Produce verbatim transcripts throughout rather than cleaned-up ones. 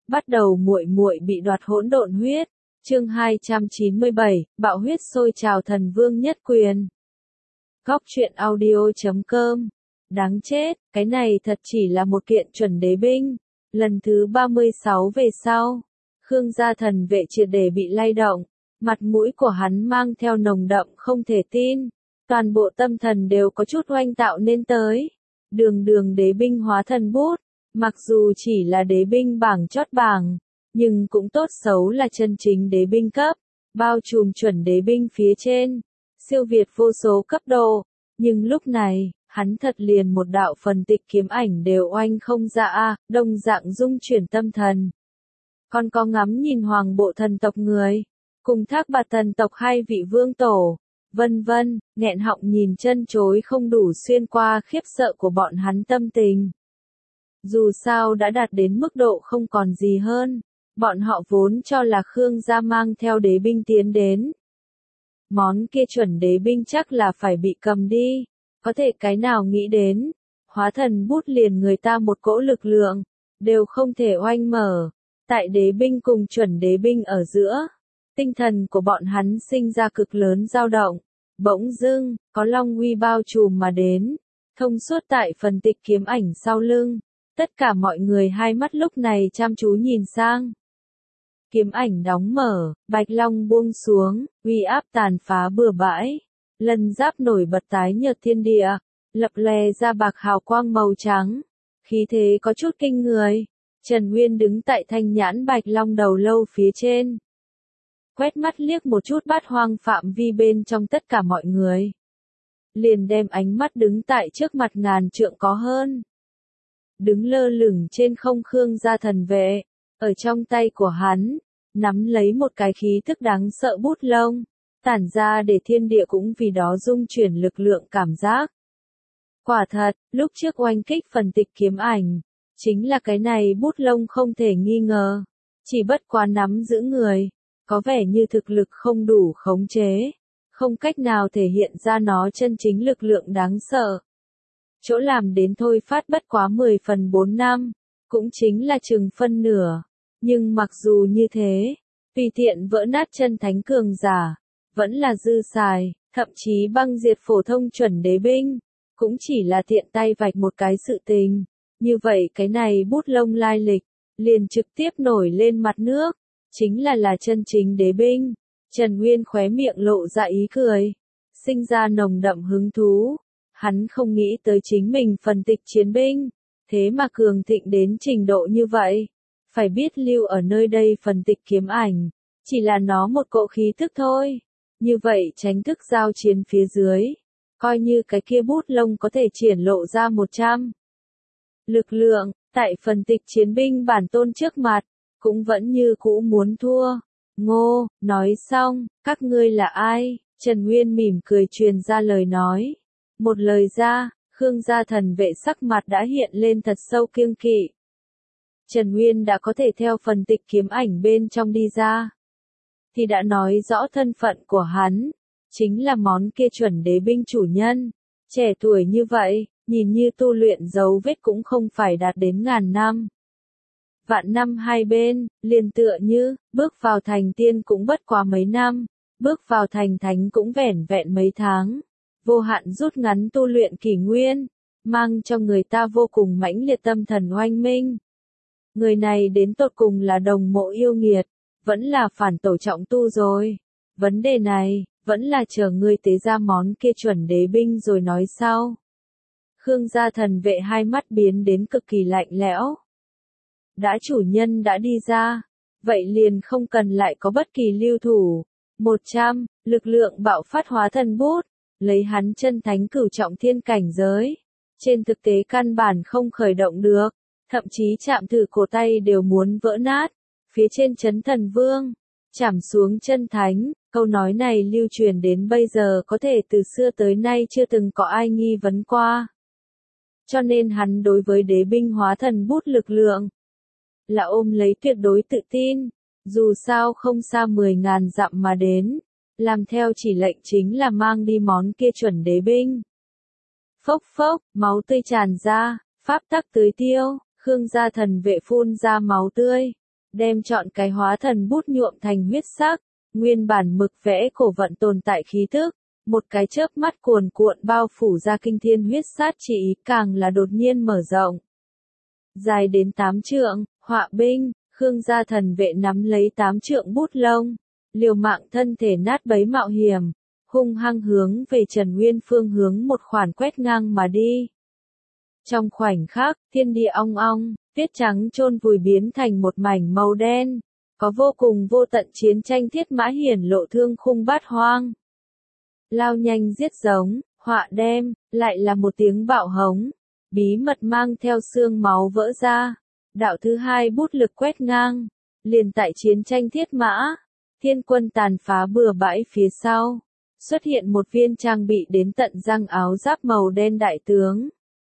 Bắt đầu muội muội bị đoạt hỗn độn huyết. Chương hai trăm chín mươi bảy, bạo huyết sôi trào thần vương nhất quyền. Góc truyện audio chấm com. Đáng chết, cái này thật chỉ là một kiện chuẩn đế binh. Lần thứ ba mươi sáu về sau, Khương gia thần vệ triệt để bị lay động, mặt mũi của hắn mang theo nồng đậm không thể tin, toàn bộ tâm thần đều có chút oanh tạo nên tới. Đường đường đế binh hóa thần bút, mặc dù chỉ là đế binh bảng chót bảng, nhưng cũng tốt xấu là chân chính đế binh cấp, bao trùm chuẩn đế binh phía trên, siêu việt vô số cấp độ, nhưng lúc này, hắn thật liền một đạo phần tịch kiếm ảnh đều oanh không ra a, đồng dạng dung chuyển tâm thần. Còn có ngắm nhìn hoàng bộ thần tộc người, cùng thác bạt thần tộc hai vị vương tổ, vân vân, nghẹn họng nhìn chân chối không đủ xuyên qua khiếp sợ của bọn hắn tâm tình. Dù sao đã đạt đến mức độ không còn gì hơn, bọn họ vốn cho là Khương gia mang theo đế binh tiến đến. Món kia chuẩn đế binh chắc là phải bị cầm đi, có thể cái nào nghĩ đến, hóa thần bút liền người ta một cỗ lực lượng, đều không thể oanh mở, tại đế binh cùng chuẩn đế binh ở giữa. Tinh thần của bọn hắn sinh ra cực lớn dao động, bỗng dưng, có long uy bao trùm mà đến, thông suốt tại phần tịch kiếm ảnh sau lưng, tất cả mọi người hai mắt lúc này chăm chú nhìn sang. Kiếm ảnh đóng mở, bạch long buông xuống, uy áp tàn phá bừa bãi, lân giáp nổi bật tái nhợt thiên địa, lập lòe ra bạc hào quang màu trắng, khí thế có chút kinh người. Trần Nguyên đứng tại thanh nhãn bạch long đầu lâu phía trên, quét mắt liếc một chút bát hoang phạm vi bên trong tất cả mọi người, liền đem ánh mắt đứng tại trước mặt ngàn trượng có hơn, đứng lơ lửng trên không Khương gia thần vệ, ở trong tay của hắn, nắm lấy một cái khí thức đáng sợ bút lông, tản ra để thiên địa cũng vì đó dung chuyển lực lượng cảm giác. Quả thật, lúc trước oanh kích phần tịch kiếm ảnh, chính là cái này bút lông không thể nghi ngờ, chỉ bất quá nắm giữ người, có vẻ như thực lực không đủ khống chế, không cách nào thể hiện ra nó chân chính lực lượng đáng sợ. Chỗ làm đến thôi phát bất quá mười phần bốn năm, cũng chính là chừng phân nửa, nhưng mặc dù như thế, tùy tiện vỡ nát chân thánh cường giả, vẫn là dư xài, thậm chí băng diệt phổ thông chuẩn đế binh, cũng chỉ là tiện tay vạch một cái sự tình. Như vậy cái này bút lông lai lịch, liền trực tiếp nổi lên mặt nước, chính là là chân chính đế binh. Trần Nguyên khóe miệng lộ ra ý cười, sinh ra nồng đậm hứng thú, hắn không nghĩ tới chính mình phần tịch chiến binh, thế mà cường thịnh đến trình độ như vậy. Phải biết lưu ở nơi đây phần tịch kiếm ảnh, chỉ là nó một cỗ khí thức thôi, như vậy tránh thức giao chiến phía dưới, coi như cái kia bút lông có thể triển lộ ra một trăm. Lực lượng, tại phần tịch chiến binh bản tôn trước mặt, cũng vẫn như cũ muốn thua. Ngô, nói xong, các ngươi là ai? Trần Nguyên mỉm cười truyền ra lời nói. Một lời ra, Khương gia thần vệ sắc mặt đã hiện lên thật sâu kiêng kỵ. Trần Nguyên đã có thể theo phần tịch kiếm ảnh bên trong đi ra, thì đã nói rõ thân phận của hắn, chính là món kia chuẩn đế binh chủ nhân. Trẻ tuổi như vậy, nhìn như tu luyện dấu vết cũng không phải đạt đến ngàn năm. Vạn năm hai bên, liền tựa như, bước vào thành tiên cũng bất quá mấy năm, bước vào thành thánh cũng vẻn vẹn mấy tháng. Vô hạn rút ngắn tu luyện kỷ nguyên, mang cho người ta vô cùng mãnh liệt tâm thần oanh minh. Người này đến tột cùng là đồng mộ yêu nghiệt, vẫn là phản tổ trọng tu rồi. Vấn đề này, vẫn là chờ ngươi tế ra món kia chuẩn đế binh rồi nói sau. Khương gia thần vệ hai mắt biến đến cực kỳ lạnh lẽo. Đã chủ nhân đã đi ra, vậy liền không cần lại có bất kỳ lưu thủ. một trăm, lực lượng bạo phát hóa thần bút, lấy hắn chân thánh cửu trọng thiên cảnh giới. Trên thực tế căn bản không khởi động được, thậm chí chạm thử cổ tay đều muốn vỡ nát. Phía trên chấn thần vương, chảm xuống chân thánh, câu nói này lưu truyền đến bây giờ có thể từ xưa tới nay chưa từng có ai nghi vấn qua. Cho nên hắn đối với đế binh hóa thần bút lực lượng, là ôm lấy tuyệt đối tự tin, dù sao không xa mười ngàn dặm mà đến, làm theo chỉ lệnh chính là mang đi món kia chuẩn đế binh. Phốc phốc, máu tươi tràn ra, pháp tắc tưới tiêu, Khương gia thần vệ phun ra máu tươi, đem trọn cái hóa thần bút nhuộm thành huyết sắc, nguyên bản mực vẽ cổ vận tồn tại khí tức, một cái chớp mắt cuồn cuộn bao phủ ra kinh thiên huyết sát chỉ ý càng là đột nhiên mở rộng. Dài đến tám trượng, họa binh, Khương gia thần vệ nắm lấy tám trượng bút lông, liều mạng thân thể nát bấy mạo hiểm, hung hăng hướng về Trần Nguyên phương hướng một khoản quét ngang mà đi. Trong khoảnh khắc, thiên địa ong ong, tuyết trắng chôn vùi biến thành một mảnh màu đen, có vô cùng vô tận chiến tranh thiết mã hiển lộ thương khung bát hoang. Lao nhanh giết giống, họa đem, lại là một tiếng bạo hống, bí mật mang theo xương máu vỡ ra. Đạo thứ hai bút lực quét ngang, liền tại chiến tranh thiết mã, thiên quân tàn phá bừa bãi phía sau, xuất hiện một viên trang bị đến tận răng áo giáp màu đen đại tướng.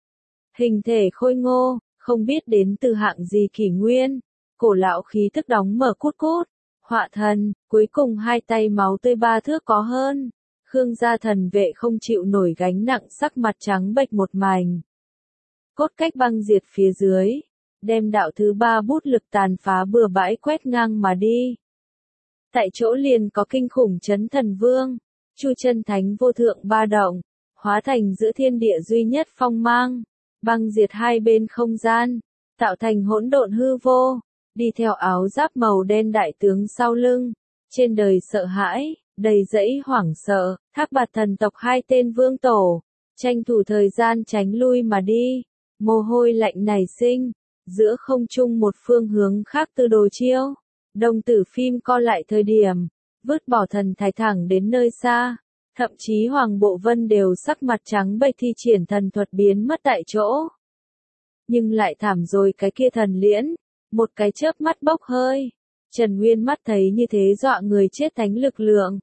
Hình thể khôi ngô, không biết đến từ hạng gì kỷ nguyên, cổ lão khí tức đóng mở cút cút, họa thần, cuối cùng hai tay máu tươi ba thước có hơn. Khương gia thần vệ không chịu nổi gánh nặng sắc mặt trắng bệch một mảnh. Cốt cách băng diệt phía dưới, đem đạo thứ ba bút lực tàn phá bừa bãi quét ngang mà đi. Tại chỗ liền có kinh khủng chấn thần vương, chu chân thánh vô thượng ba động, hóa thành giữa thiên địa duy nhất phong mang, băng diệt hai bên không gian, tạo thành hỗn độn hư vô, đi theo áo giáp màu đen đại tướng sau lưng, trên đời sợ hãi, đầy dẫy hoảng sợ, Thác Bạt thần tộc hai tên vương tổ, tranh thủ thời gian tránh lui mà đi, mồ hôi lạnh nảy sinh, giữa không trung một phương hướng khác từ đồ chiêu, đồng tử phim co lại thời điểm, vứt bỏ thần thái thẳng đến nơi xa, thậm chí Hoàng Bộ Vân đều sắc mặt trắng bệch thi triển thần thuật biến mất tại chỗ. Nhưng lại thảm rồi cái kia thần liễn, một cái chớp mắt bốc hơi, Trần Nguyên mắt thấy như thế dọa người chết thánh lực lượng.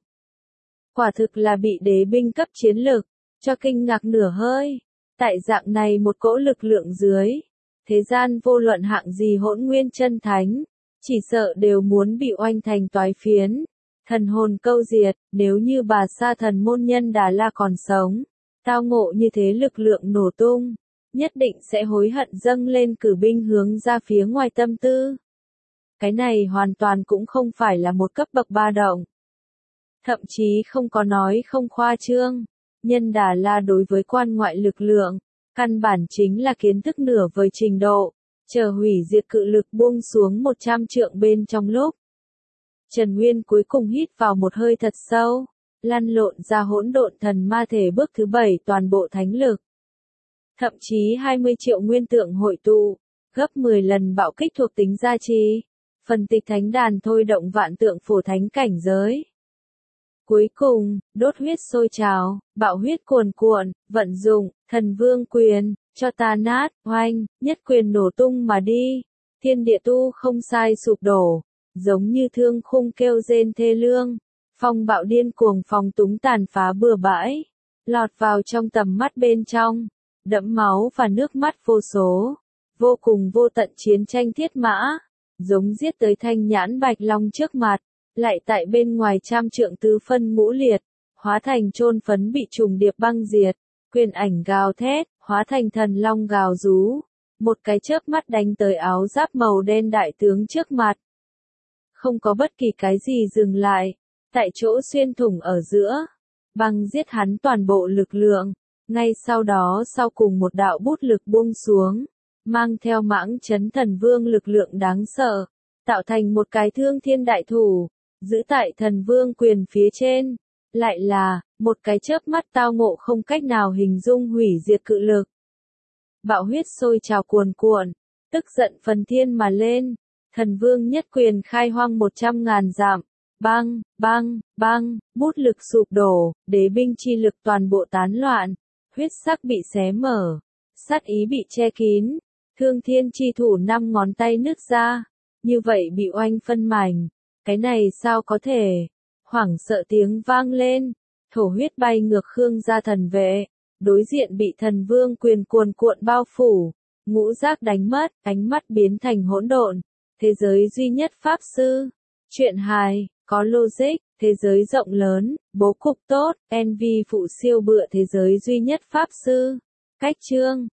Quả thực là bị đế binh cấp chiến lực, cho kinh ngạc nửa hơi, tại dạng này một cỗ lực lượng dưới, thế gian vô luận hạng gì hỗn nguyên chân thánh, chỉ sợ đều muốn bị oanh thành toái phiến, thần hồn câu diệt, nếu như bà sa thần môn nhân Đà La còn sống, tao ngộ như thế lực lượng nổ tung, nhất định sẽ hối hận dâng lên cử binh hướng ra phía ngoài tâm tư. Cái này hoàn toàn cũng không phải là một cấp bậc ba động. Thậm chí không có nói không khoa trương, nhân Đà La đối với quan ngoại lực lượng, căn bản chính là kiến thức nửa vời trình độ, chờ hủy diệt cự lực buông xuống một trăm trượng bên trong lúc. Trần Nguyên cuối cùng hít vào một hơi thật sâu, lăn lộn ra hỗn độn thần ma thể bước thứ bảy toàn bộ thánh lực. Thậm chí hai mươi triệu nguyên tượng hội tụ, gấp mười lần bạo kích thuộc tính gia trì, phần tịch thánh đàn thôi động vạn tượng phổ thánh cảnh giới. Cuối cùng, đốt huyết sôi trào, bạo huyết cuồn cuộn, vận dụng, thần vương quyền, cho ta nát, oanh, nhất quyền nổ tung mà đi. Thiên địa tu không sai sụp đổ, giống như thương khung kêu rên thê lương. Phong bạo điên cuồng phong túng tàn phá bừa bãi, lọt vào trong tầm mắt bên trong, đẫm máu và nước mắt vô số, vô cùng vô tận chiến tranh thiết mã, giống giết tới thanh nhãn bạch long trước mặt. Lại tại bên ngoài trăm trượng tứ phân ngũ liệt, hóa thành chôn phấn bị trùng điệp băng diệt, quyền ảnh gào thét, hóa thành thần long gào rú, một cái chớp mắt đánh tới áo giáp màu đen đại tướng trước mặt. Không có bất kỳ cái gì dừng lại, tại chỗ xuyên thủng ở giữa, băng giết hắn toàn bộ lực lượng, ngay sau đó sau cùng một đạo bút lực buông xuống, mang theo mãng chấn thần vương lực lượng đáng sợ, tạo thành một cái thương thiên đại thủ. Giữ tại thần vương quyền phía trên, lại là, một cái chớp mắt tao ngộ không cách nào hình dung hủy diệt cự lực. Bạo huyết sôi trào cuồn cuộn, tức giận phần thiên mà lên, thần vương nhất quyền khai hoang một trăm ngàn dặm, băng, băng, băng, bút lực sụp đổ, đế binh chi lực toàn bộ tán loạn, huyết sắc bị xé mở, sát ý bị che kín, thương thiên chi thủ năm ngón tay nứt ra, như vậy bị oanh phân mảnh. Cái này sao có thể? Hoảng sợ tiếng vang lên, thổ huyết bay ngược Khương gia thần vệ, đối diện bị thần vương quyền cuồn cuộn bao phủ, ngũ giác đánh mất, ánh mắt biến thành hỗn độn, thế giới duy nhất pháp sư. Chuyện hài, có logic, thế giới rộng lớn, bố cục tốt, en vê phụ siêu bựa thế giới duy nhất pháp sư. Cách chương